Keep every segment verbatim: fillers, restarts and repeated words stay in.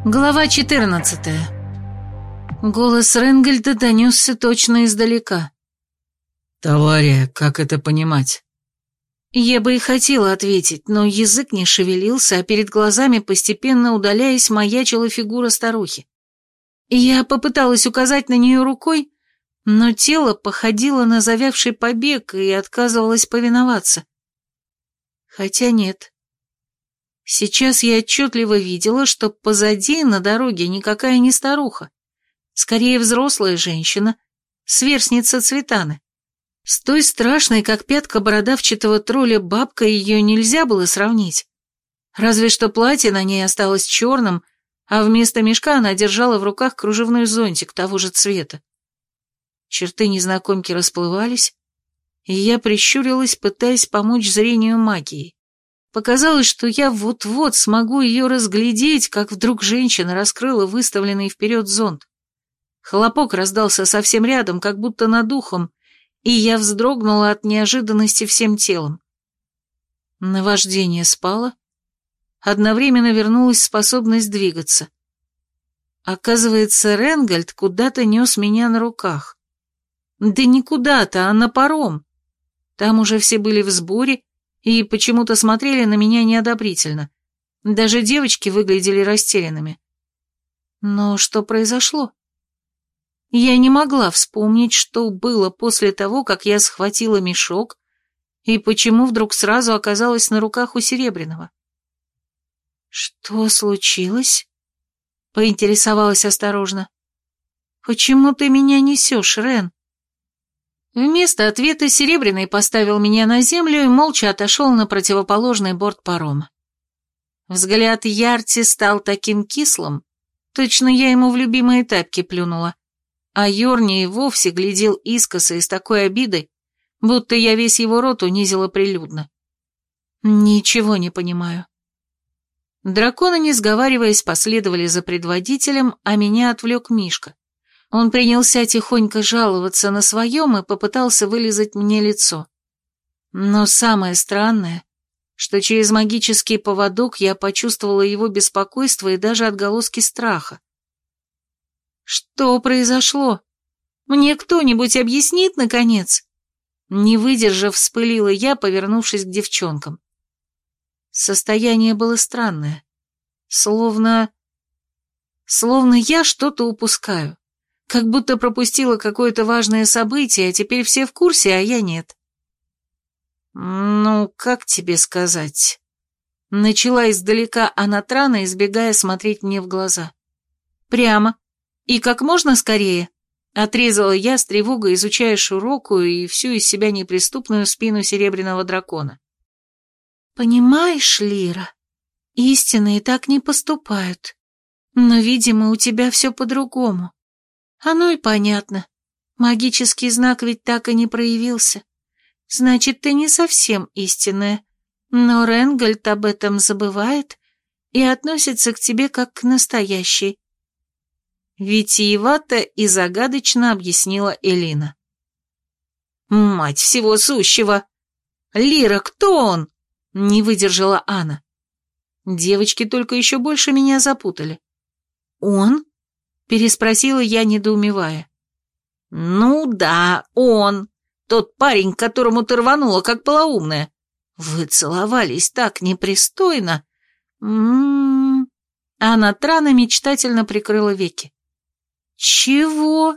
Глава четырнадцатая. Голос Ренгельда донесся точно издалека. «Тавария, как это понимать?» Я бы и хотела ответить, но язык не шевелился, а перед глазами, постепенно удаляясь, маячила фигура старухи. Я попыталась указать на нее рукой, но тело походило на завявший побег и отказывалось повиноваться. Хотя нет. Сейчас я отчетливо видела, что позади на дороге никакая не старуха, скорее взрослая женщина, сверстница Цветаны. С той страшной, как пятка бородавчатого тролля, бабкой ее нельзя было сравнить. Разве что платье на ней осталось черным, а вместо мешка она держала в руках кружевной зонтик того же цвета. Черты незнакомки расплывались, и я прищурилась, пытаясь помочь зрению магией. Показалось, что я вот-вот смогу ее разглядеть, как вдруг женщина раскрыла выставленный вперед зонт. Хлопок раздался совсем рядом, как будто над ухом, и я вздрогнула от неожиданности всем телом. Наваждение спало, одновременно вернулась способность двигаться. Оказывается, Ренгельд куда-то нес меня на руках. Да не куда-то, а на паром. Там уже все были в сборе и почему-то смотрели на меня неодобрительно. Даже девочки выглядели растерянными. Но что произошло? Я не могла вспомнить, что было после того, как я схватила мешок, и почему вдруг сразу оказалась на руках у Серебряного. «Что случилось?» — поинтересовалась осторожно. «Почему ты меня несешь, Рен?» Вместо ответа Серебряный поставил меня на землю и молча отошел на противоположный борт парома. Взгляд Ярти стал таким кислым, точно я ему в любимые тапки плюнула, а Йорни и вовсе глядел искоса и с такой обидой, будто я весь его род унизила прилюдно. Ничего не понимаю. Драконы, не сговариваясь, последовали за предводителем, а меня отвлек Мишка. Он принялся тихонько жаловаться на своем и попытался вылизать мне лицо. Но самое странное, что через магический поводок я почувствовала его беспокойство и даже отголоски страха. Что произошло? Мне кто-нибудь объяснит, наконец? Не выдержав, вспылила я, повернувшись к девчонкам. Состояние было странное. Словно... Словно я что-то упускаю. Как будто пропустила какое-то важное событие, а теперь все в курсе, а я нет. Ну, как тебе сказать? Начала издалека Анатрана, избегая смотреть мне в глаза. Прямо. И как можно скорее. Отрезала я с тревогой, изучая широкую и всю из себя неприступную спину серебряного дракона. Понимаешь, Лира, истинные так не поступают. Но, видимо, у тебя все по-другому. Оно и понятно. Магический знак ведь так и не проявился. Значит, ты не совсем истинная. Но Ренгельд об этом забывает и относится к тебе как к настоящей. Витиевато и загадочно объяснила Элина. «Мать всего сущего! Лира, кто он?» — не выдержала Анна. Девочки только еще больше меня запутали. «Он?» — переспросила я, недоумевая. «Ну да, он. Тот парень, которому ты рванула, как полоумная. Вы целовались так непристойно. М-м-м». Анатрана мечтательно прикрыла веки. «Чего?»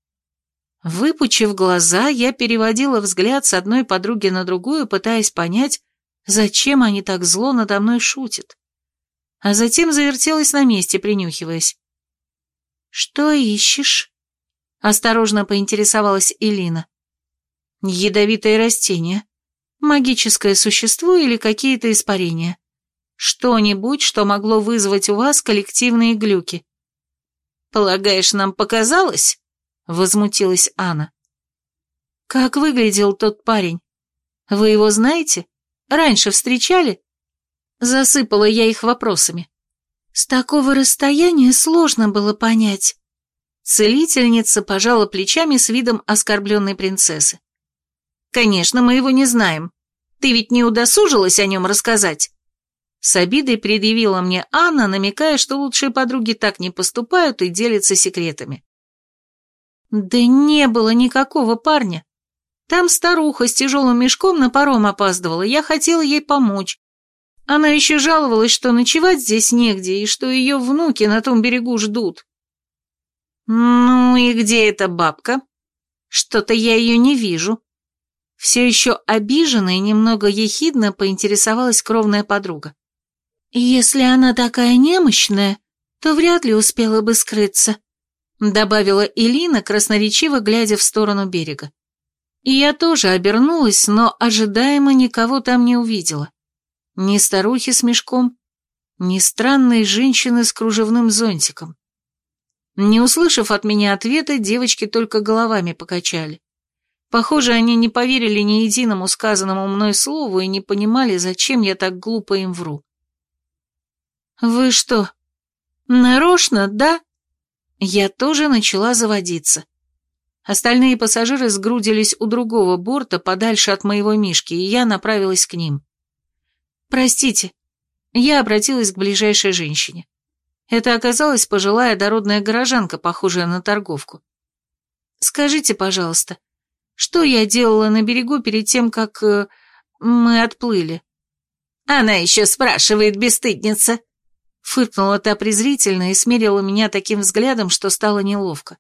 Выпучив глаза, я переводила взгляд с одной подруги на другую, пытаясь понять, зачем они так зло надо мной шутят. А затем завертелась на месте, принюхиваясь. «Что ищешь?» — осторожно поинтересовалась Элина. «Ядовитое растение, магическое существо или какие-то испарения. Что-нибудь, что могло вызвать у вас коллективные глюки». «Полагаешь, нам показалось?» — возмутилась Анна. «Как выглядел тот парень? Вы его знаете? Раньше встречали?» Засыпала я их вопросами. С такого расстояния сложно было понять. Целительница пожала плечами с видом оскорбленной принцессы. «Конечно, мы его не знаем. Ты ведь не удосужилась о нем рассказать?» С обидой предъявила мне Анна, намекая, что лучшие подруги так не поступают и делятся секретами. Да не было никакого парня. Там старуха с тяжелым мешком на паром опаздывала, я хотела ей помочь. Она еще жаловалась, что ночевать здесь негде, и что ее внуки на том берегу ждут. Ну и где эта бабка? Что-то я ее не вижу. Все еще обиженно и немного ехидно поинтересовалась кровная подруга. Если она такая немощная, то вряд ли успела бы скрыться, добавила Элина, красноречиво глядя в сторону берега. И я тоже обернулась, но ожидаемо никого там не увидела. Ни старухи с мешком, ни странной женщины с кружевным зонтиком. Не услышав от меня ответа, девочки только головами покачали. Похоже, они не поверили ни единому сказанному мной слову и не понимали, зачем я так глупо им вру. «Вы что, нарочно, да?» Я тоже начала заводиться. Остальные пассажиры сгрудились у другого борта, подальше от моего Мишки, и я направилась к ним. «Простите», я обратилась к ближайшей женщине. Это оказалась пожилая дородная горожанка, похожая на торговку. «Скажите, пожалуйста, что я делала на берегу перед тем, как э, мы отплыли?» «Она еще спрашивает, бесстыдница!» Фыркнула та презрительно и смерила меня таким взглядом, что стало неловко.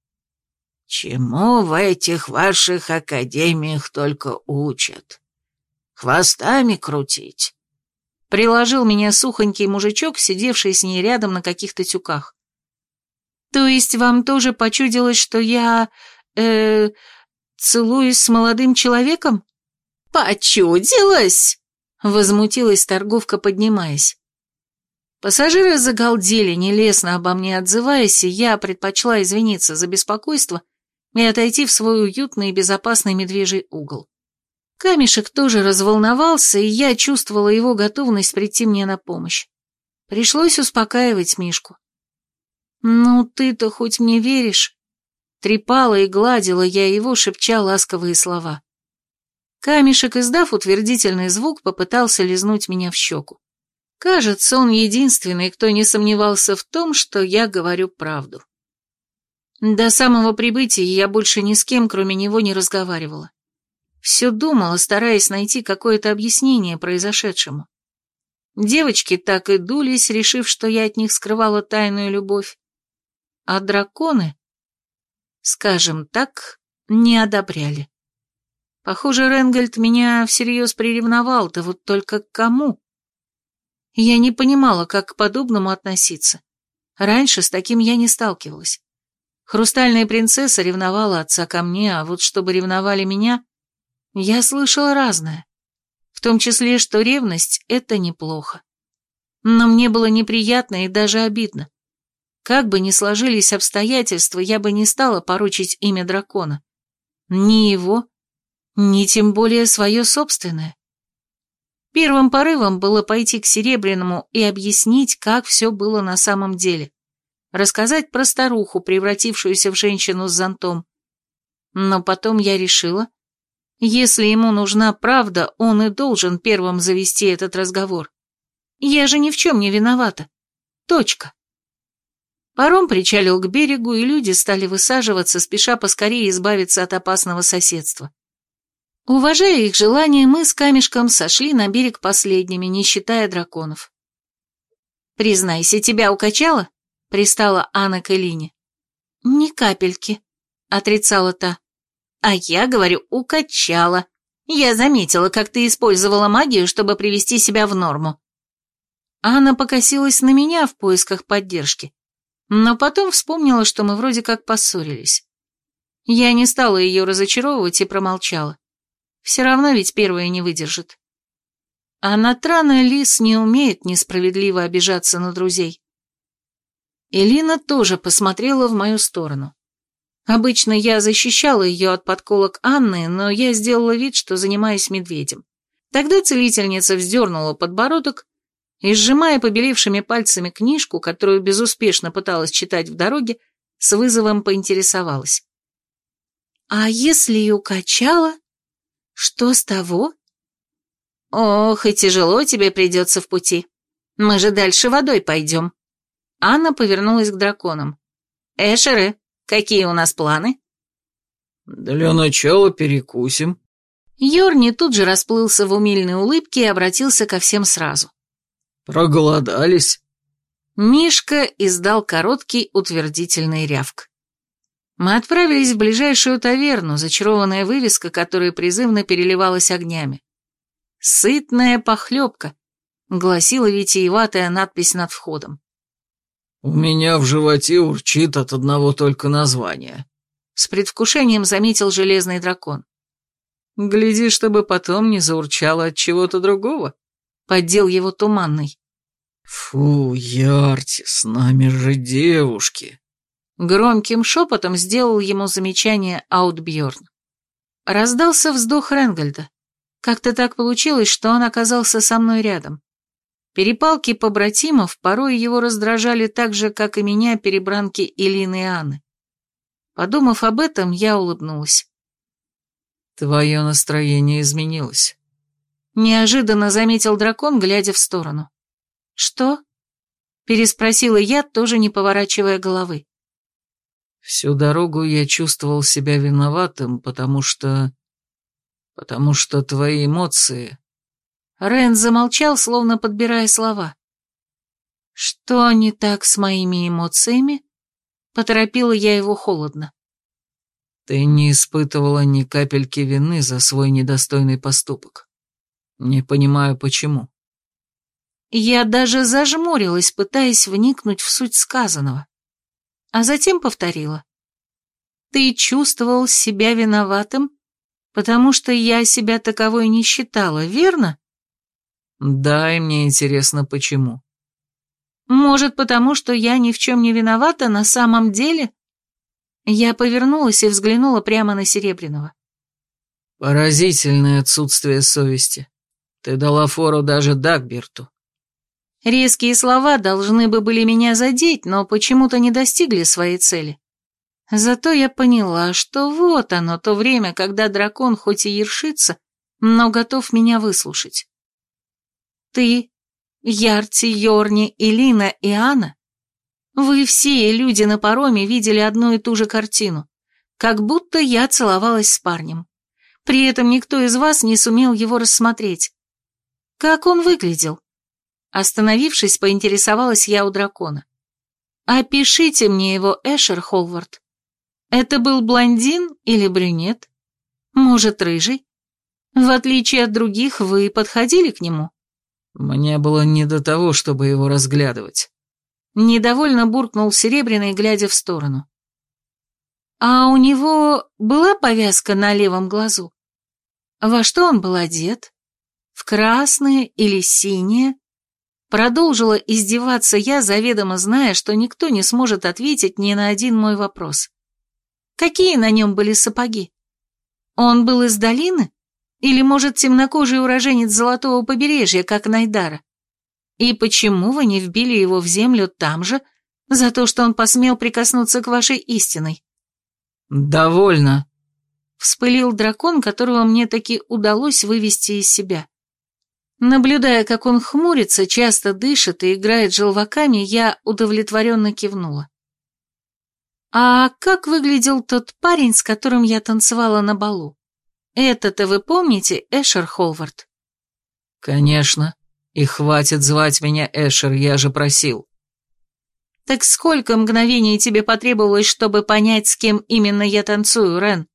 «Чему в этих ваших академиях только учат? Хвостами крутить?» Приложил меня сухонький мужичок, сидевший с ней рядом на каких-то тюках. «То есть вам тоже почудилось, что я... э... целуюсь с молодым человеком?» «Почудилась?» — возмутилась торговка, поднимаясь. Пассажиры загалдели, нелестно обо мне отзываясь, и я предпочла извиниться за беспокойство и отойти в свой уютный и безопасный медвежий угол. Камешек тоже разволновался, и я чувствовала его готовность прийти мне на помощь. Пришлось успокаивать Мишку. «Ну, ты-то хоть мне веришь?» Трепала и гладила я его, шепча ласковые слова. Камешек, издав утвердительный звук, попытался лизнуть меня в щеку. Кажется, он единственный, кто не сомневался в том, что я говорю правду. До самого прибытия я больше ни с кем, кроме него, не разговаривала. Все думала, стараясь найти какое-то объяснение произошедшему. Девочки так и дулись, решив, что я от них скрывала тайную любовь. А драконы, скажем так, не одобряли. Похоже, Ренгольд меня всерьез приревновал, да вот только к кому? Я не понимала, как к подобному относиться. Раньше с таким я не сталкивалась. Хрустальная принцесса ревновала отца ко мне, а вот чтобы ревновали меня, я слышала разное. В том числе, что ревность — это неплохо. Но мне было неприятно и даже обидно. Как бы ни сложились обстоятельства, я бы не стала порочить имя дракона. Ни его, ни тем более свое собственное. Первым порывом было пойти к Серебряному и объяснить, как все было на самом деле. Рассказать про старуху, превратившуюся в женщину с зонтом. Но потом я решила, если ему нужна правда, он и должен первым завести этот разговор. Я же ни в чем не виновата. Точка. Паром причалил к берегу, и люди стали высаживаться, спеша поскорее избавиться от опасного соседства. Уважая их желание, мы с Камешком сошли на берег последними, не считая драконов. «Признайся, тебя укачало?» — пристала Анна к Элине. «Ни капельки», — отрицала та. «А я говорю, укачала. Я заметила, как ты использовала магию, чтобы привести себя в норму». Анна покосилась на меня в поисках поддержки, но потом вспомнила, что мы вроде как поссорились. Я не стала ее разочаровывать и промолчала. Все равно ведь первая не выдержит. А Натрана Лис не умеет несправедливо обижаться на друзей. Элина тоже посмотрела в мою сторону. Обычно я защищала ее от подколок Анны, но я сделала вид, что занимаюсь медведем. Тогда целительница вздернула подбородок и, сжимая побелевшими пальцами книжку, которую безуспешно пыталась читать в дороге, с вызовом поинтересовалась. «А если и укачала? Что с того?» Ох, и тяжело тебе придется в пути. Мы же дальше водой пойдем. Анна повернулась к драконам. Эшеры, какие у нас планы? Для начала перекусим. Йорни тут же расплылся в умильной улыбке и обратился ко всем сразу. Проголодались? Мишка издал короткий утвердительный рявк. Мы отправились в ближайшую таверну, зачарованная вывеска, которая призывно переливалась огнями. «Сытная похлебка», — гласила витиеватая надпись над входом. «У меня в животе урчит от одного только названия», — с предвкушением заметил железный дракон. «Гляди, чтобы потом не заурчало от чего-то другого», — поддел его туманный. «Фу, Ярти, с нами же девушки», — громким шепотом сделал ему замечание Аутбьерн. Раздался вздох Ренгольда. Как-то так получилось, что он оказался со мной рядом. Перепалки побратимов порой его раздражали так же, как и меня перебранки Элины и Анны. Подумав об этом, я улыбнулась. «Твое настроение изменилось», — неожиданно заметил дракон, глядя в сторону. «Что?» — переспросила я, тоже не поворачивая головы. «Всю дорогу я чувствовал себя виноватым, потому что... потому что твои эмоции...» Рен замолчал, словно подбирая слова. «Что не так с моими эмоциями?» — поторопила я его холодно. «Ты не испытывала ни капельки вины за свой недостойный поступок. Не понимаю, почему». Я даже зажмурилась, пытаясь вникнуть в суть сказанного. А затем повторила. «Ты чувствовал себя виноватым, потому что я себя таковой не считала, верно?» «Да, и мне интересно, почему». «Может, потому что я ни в чем не виновата на самом деле?» Я повернулась и взглянула прямо на Серебряного. «Поразительное отсутствие совести. Ты дала фору даже Дагберту». Резкие слова должны бы были меня задеть, но почему-то не достигли своей цели. Зато я поняла, что вот оно, то время, когда дракон хоть и ершится, но готов меня выслушать. Ты, Ярти, Йорни, Элина и Анна, вы все, люди на пароме, видели одну и ту же картину, как будто я целовалась с парнем. При этом никто из вас не сумел его рассмотреть. Как он выглядел? Остановившись, поинтересовалась я у дракона. Опишите мне его, Эшер Холвард. Это был блондин или брюнет? Может, рыжий? В отличие от других, вы подходили к нему? Мне было не до того, чтобы его разглядывать. Недовольно буркнул Серебряный, глядя в сторону. А у него была повязка на левом глазу? Во что он был одет? В красное или синее? Продолжила издеваться я, заведомо зная, что никто не сможет ответить ни на один мой вопрос. Какие на нем были сапоги? Он был из долины? Или, может, темнокожий уроженец Золотого побережья, как Найдара? И почему вы не вбили его в землю там же, за то, что он посмел прикоснуться к вашей истиной? «Довольно», — вспылил дракон, которого мне таки удалось вывести из себя. Наблюдая, как он хмурится, часто дышит и играет желваками, я удовлетворенно кивнула. «А как выглядел тот парень, с которым я танцевала на балу? Это-то вы помните, Эшер Холвард?» «Конечно. И хватит звать меня Эшер, я же просил». «Так сколько мгновений тебе потребовалось, чтобы понять, с кем именно я танцую, Рен?»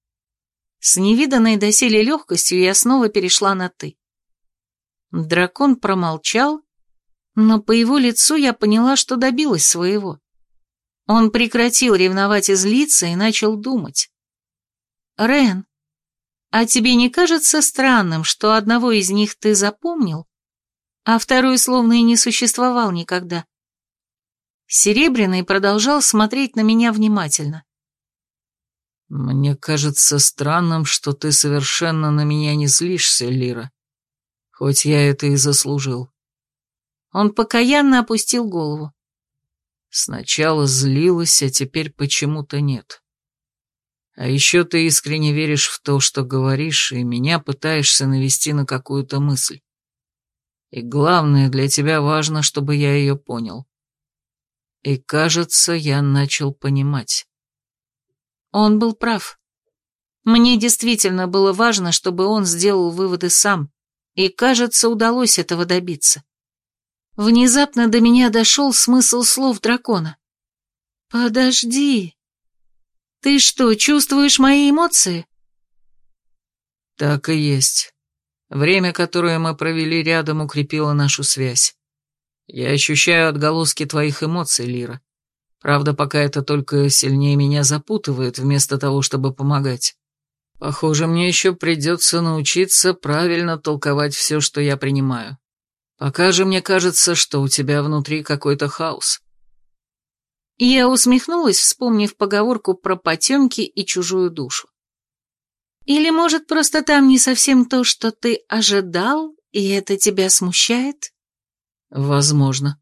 С невиданной доселе легкостью я снова перешла на «ты». Дракон промолчал, но по его лицу я поняла, что добилась своего. Он прекратил ревновать и злиться и начал думать. «Рен, а тебе не кажется странным, что одного из них ты запомнил, а второй словно и не существовал никогда?» Серебряный продолжал смотреть на меня внимательно. «Мне кажется странным, что ты совершенно на меня не злишься, Лира. Хоть я это и заслужил». Он покаянно опустил голову. «Сначала злилась, а теперь почему-то нет. А еще ты искренне веришь в то, что говоришь, и меня пытаешься навести на какую-то мысль. И главное, для тебя важно, чтобы я ее понял. И, кажется, я начал понимать. Он был прав. Мне действительно было важно, чтобы он сделал выводы сам, и, кажется, удалось этого добиться. Внезапно до меня дошел смысл слов дракона. «Подожди. Ты что, чувствуешь мои эмоции?» Так и есть. Время, которое мы провели рядом, укрепило нашу связь. Я ощущаю отголоски твоих эмоций, Лира. Правда, пока это только сильнее меня запутывает, вместо того, чтобы помогать. Похоже, мне еще придется научиться правильно толковать все, что я принимаю. Пока же мне кажется, что у тебя внутри какой-то хаос. Я усмехнулась, вспомнив поговорку про потемки и чужую душу. Или, может, просто там не совсем то, что ты ожидал, и это тебя смущает? Возможно.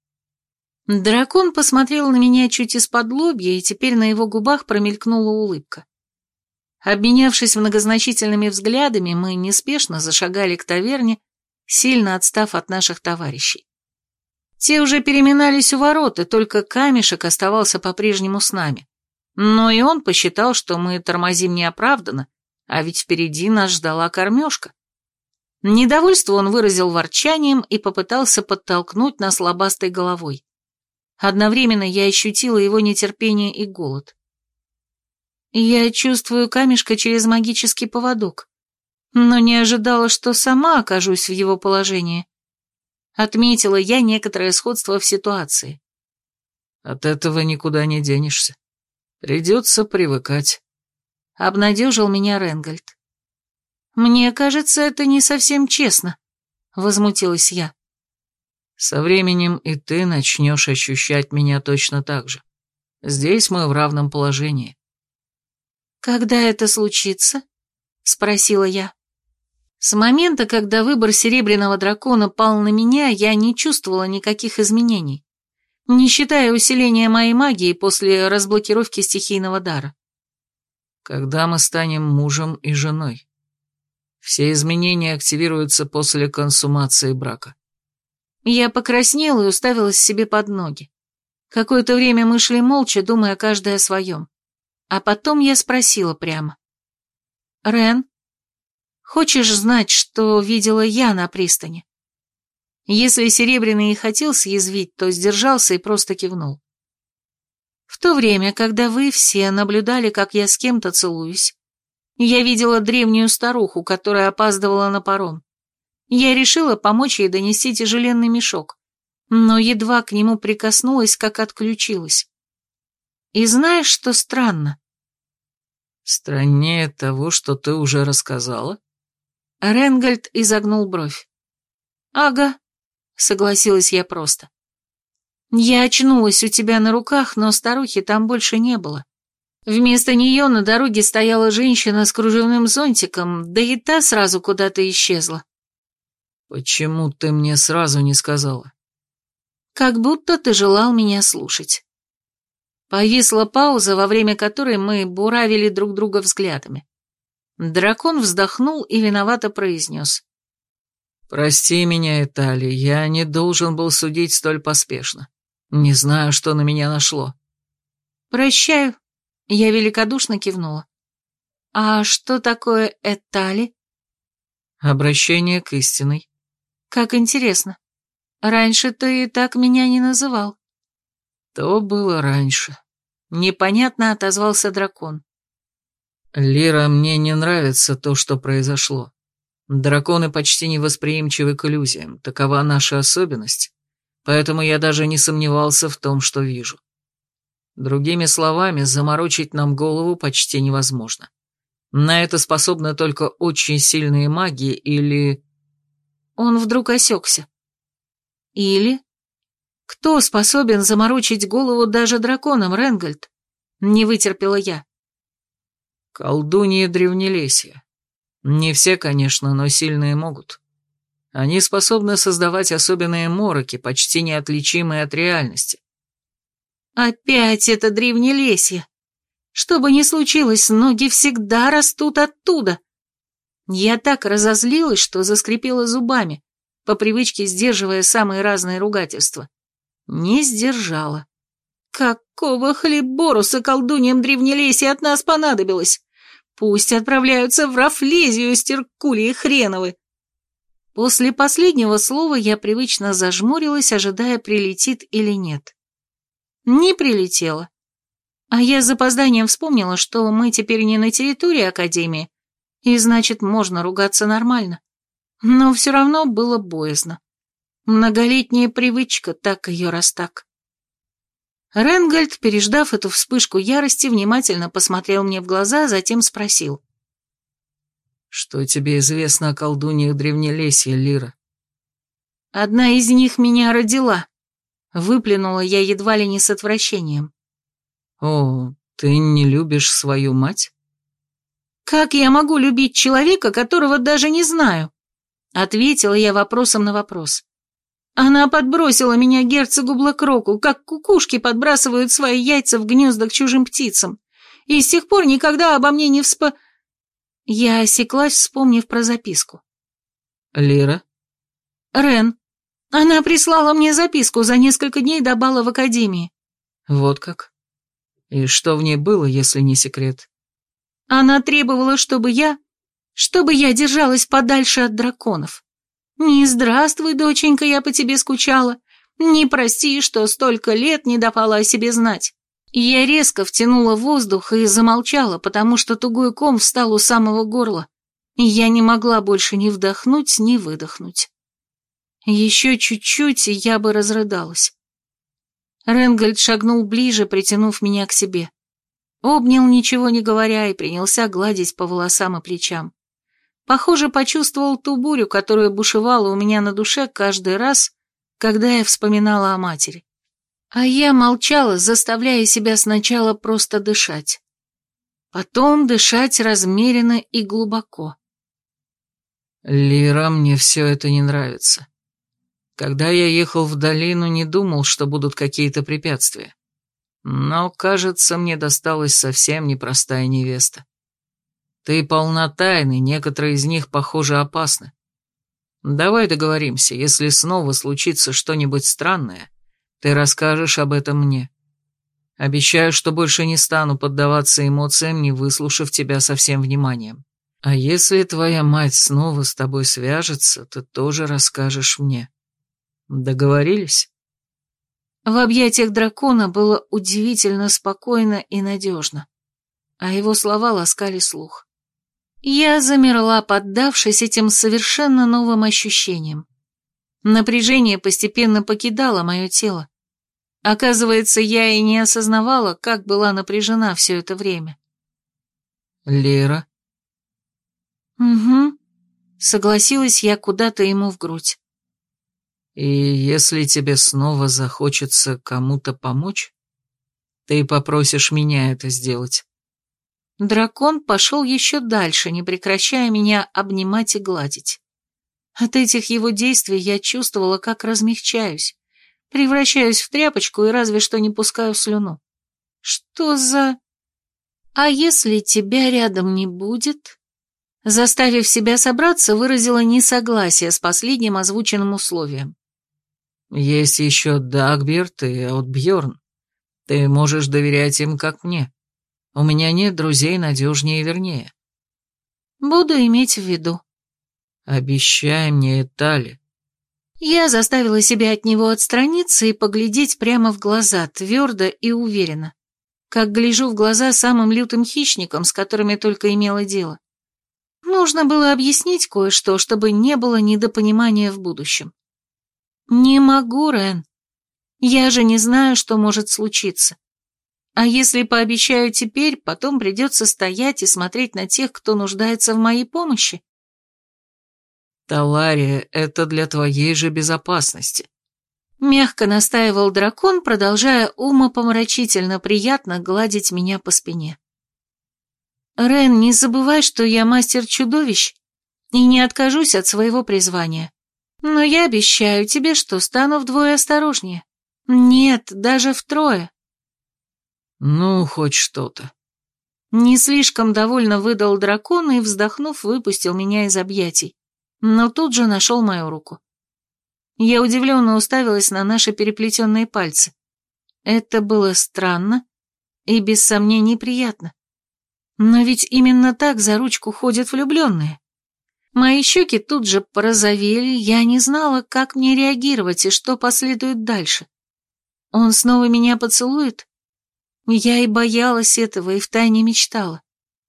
Дракон посмотрел на меня чуть из-под лобья, и теперь на его губах промелькнула улыбка. Обменявшись многозначительными взглядами, мы неспешно зашагали к таверне, сильно отстав от наших товарищей. Те уже переминались у ворот, и только камешек оставался по-прежнему с нами. Но и он посчитал, что мы тормозим неоправданно, а ведь впереди нас ждала кормежка. Недовольство он выразил ворчанием и попытался подтолкнуть нас лобастой головой. Одновременно я ощутила его нетерпение и голод. Я чувствую камешка через магический поводок, но не ожидала, что сама окажусь в его положении. Отметила я некоторое сходство в ситуации. От этого никуда не денешься. Придется привыкать. Обнадежил меня Ренгольд. Мне кажется, это не совсем честно, возмутилась я. Со временем и ты начнешь ощущать меня точно так же. Здесь мы в равном положении. Когда это случится? Спросила я. С момента, когда выбор серебряного дракона пал на меня, я не чувствовала никаких изменений, не считая усиления моей магии после разблокировки стихийного дара. Когда мы станем мужем и женой. Все изменения активируются после консумации брака. Я покраснела и уставилась себе под ноги. Какое-то время мы шли молча, думая каждая о своем. А потом я спросила прямо. «Рен, хочешь знать, что видела я на пристани?» Если Серебряный и хотел съязвить, то сдержался и просто кивнул. В то время, когда вы все наблюдали, как я с кем-то целуюсь, я видела древнюю старуху, которая опаздывала на паром. Я решила помочь ей донести тяжеленный мешок, но едва к нему прикоснулась, как отключилась. И знаешь, что странно? Страннее того, что ты уже рассказала? Ренгольд изогнул бровь. Ага, согласилась я просто. Я очнулась у тебя на руках, но старухи там больше не было. Вместо нее на дороге стояла женщина с кружевным зонтиком, да и та сразу куда-то исчезла. Почему ты мне сразу не сказала? Как будто ты желал меня слушать. Повисла пауза, во время которой мы буравили друг друга взглядами. Дракон вздохнул и виновато произнес. «Прости меня, Этали, я не должен был судить столь поспешно. Не знаю, что на меня нашло». «Прощаю», — я великодушно кивнула. «А что такое Этали?» «Обращение к истинной». «Как интересно. Раньше ты так меня не называл». «То было раньше», — непонятно отозвался дракон. «Лира, мне не нравится то, что произошло. Драконы почти невосприимчивы к иллюзиям, такова наша особенность, поэтому я даже не сомневался в том, что вижу. Другими словами, заморочить нам голову почти невозможно. На это способны только очень сильные маги или...» Он вдруг осекся. «Или? Кто способен заморочить голову даже драконам, Ренгольд?» Не вытерпела я. «Колдуньи Древнелесья. Не все, конечно, но сильные могут. Они способны создавать особенные мороки, почти неотличимые от реальности». «Опять это Древнелесье! Что бы ни случилось, ноги всегда растут оттуда. Я так разозлилась, что заскрипела зубами, по привычке сдерживая самые разные ругательства. Не сдержала. Какого хлеборуса колдуньям древнелесья от нас понадобилось? Пусть отправляются в Рафлезию, стеркулии хреновы. После последнего слова я привычно зажмурилась, ожидая, прилетит или нет. Не прилетело. А я с запозданием вспомнила, что мы теперь не на территории Академии, и значит, можно ругаться нормально. Но все равно было боязно. Многолетняя привычка, так ее раз так. Ренгольд, переждав эту вспышку ярости, внимательно посмотрел мне в глаза, а затем спросил. «Что тебе известно о колдуньях Древнелесья, Лира?» «Одна из них меня родила», — выплюнула я едва ли не с отвращением. «О, ты не любишь свою мать?» «Как я могу любить человека, которого даже не знаю?» — ответила я вопросом на вопрос. «Она подбросила меня герцогу Блэкроку, как кукушки подбрасывают свои яйца в гнезда к чужим птицам, и с тех пор никогда обо мне не вспо...» Я осеклась, вспомнив про записку. «Лира?» «Рен. Она прислала мне записку за несколько дней до бала в Академии». «Вот как? И что в ней было, если не секрет?» «Она требовала, чтобы я... чтобы я держалась подальше от драконов. Не здравствуй, доченька, я по тебе скучала. Не прости, что столько лет не давала о себе знать». Я резко втянула воздух и замолчала, потому что тугой ком встал у самого горла, и я не могла больше ни вдохнуть, ни выдохнуть. Еще чуть-чуть, и я бы разрыдалась. Ренгольд шагнул ближе, притянув меня к себе. Обнял, ничего не говоря, и принялся гладить по волосам и плечам. Похоже, почувствовал ту бурю, которая бушевала у меня на душе каждый раз, когда я вспоминала о матери. А я молчала, заставляя себя сначала просто дышать. Потом дышать размеренно и глубоко. «Лира, мне все это не нравится. Когда я ехал в долину, не думал, что будут какие-то препятствия. Но, кажется, мне досталась совсем непростая невеста. Ты полна тайн, и некоторые из них, похоже, опасны. Давай договоримся, если снова случится что-нибудь странное, ты расскажешь об этом мне. Обещаю, что больше не стану поддаваться эмоциям, не выслушав тебя со всем вниманием. А если твоя мать снова с тобой свяжется, ты тоже расскажешь мне. Договорились?» В объятиях дракона было удивительно спокойно и надежно, а его слова ласкали слух. Я замерла, поддавшись этим совершенно новым ощущениям. Напряжение постепенно покидало мое тело. Оказывается, я и не осознавала, как была напряжена все это время. «Лера?» «Угу», — согласилась я куда-то ему в грудь. «И если тебе снова захочется кому-то помочь, ты попросишь меня это сделать». Дракон пошел еще дальше, не прекращая меня обнимать и гладить. От этих его действий я чувствовала, как размягчаюсь, превращаюсь в тряпочку и разве что не пускаю слюну. Что за... «А если тебя рядом не будет?» Заставив себя собраться, выразила несогласие с последним озвученным условием. «Есть еще Дагберт и Аутбьерн. Ты можешь доверять им, как мне. У меня нет друзей надежнее и вернее». «Буду иметь в виду». «Обещай мне, Тали». Я заставила себя от него отстраниться и поглядеть прямо в глаза, твердо и уверенно, как гляжу в глаза самым лютым хищникам, с которыми только имела дело. Нужно было объяснить кое-что, чтобы не было недопонимания в будущем. «Не могу, Рен. Я же не знаю, что может случиться. А если пообещаю теперь, потом придется стоять и смотреть на тех, кто нуждается в моей помощи». «Талария, это для твоей же безопасности», — мягко настаивал дракон, продолжая умопомрачительно приятно гладить меня по спине. «Рен, не забывай, что я мастер чудовищ и не откажусь от своего призвания. Но я обещаю тебе, что стану вдвое осторожнее. Нет, даже втрое». «Ну, хоть что-то. Не слишком довольно выдал дракон и, вздохнув, выпустил меня из объятий, но тут же нашел мою руку. Я удивленно уставилась на наши переплетенные пальцы. Это было странно и, без сомнений, приятно. Но ведь именно так за ручку ходят влюбленные. Мои щеки тут же порозовели, я не знала, как мне реагировать и что последует дальше. Он снова меня поцелует? Я и боялась этого, и втайне мечтала.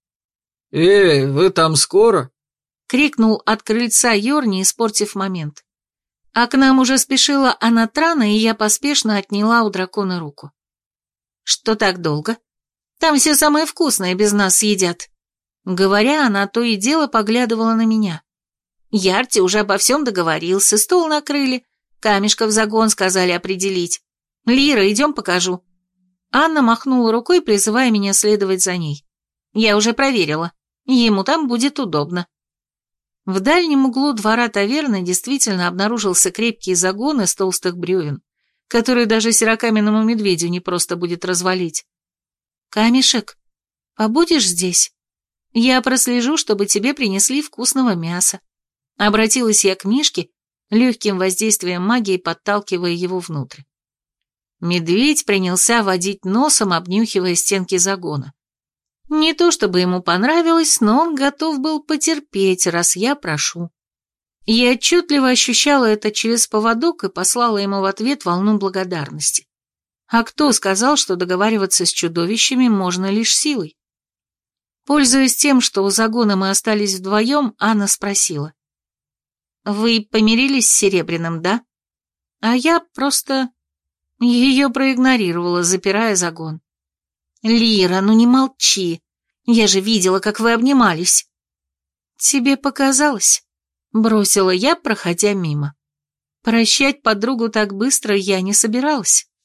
«Эй, вы там скоро?» — крикнул от крыльца Йорни, испортив момент. А к нам уже спешила Анатрана, и я поспешно отняла у дракона руку. «Что так долго? Там все самое вкусное без нас съедят». Говоря, она то и дело поглядывала на меня. Ярти уже обо всем договорился, стол накрыли, камешка в загон сказали определить. «Лира, идем покажу». Анна махнула рукой, призывая меня следовать за ней. Я уже проверила. Ему там будет удобно. В дальнем углу двора таверны действительно обнаружился крепкий загон из толстых бревен, который даже серокаменному медведю не просто будет развалить. «Камешек, побудешь здесь? Я прослежу, чтобы тебе принесли вкусного мяса». Обратилась я к Мишке, легким воздействием магии подталкивая его внутрь. Медведь принялся водить носом, обнюхивая стенки загона. Не то чтобы ему понравилось, но он готов был потерпеть, раз я прошу. Я отчетливо ощущала это через поводок и послала ему в ответ волну благодарности. А кто сказал, что договариваться с чудовищами можно лишь силой? Пользуясь тем, что у загона мы остались вдвоем, Анна спросила. «Вы помирились с Серебряным, да?» А я просто... Ее проигнорировала, запирая загон. «Лира, ну не молчи. Я же видела, как вы обнимались». «Тебе показалось?» — бросила я, проходя мимо. Прощать подругу так быстро я не собиралась.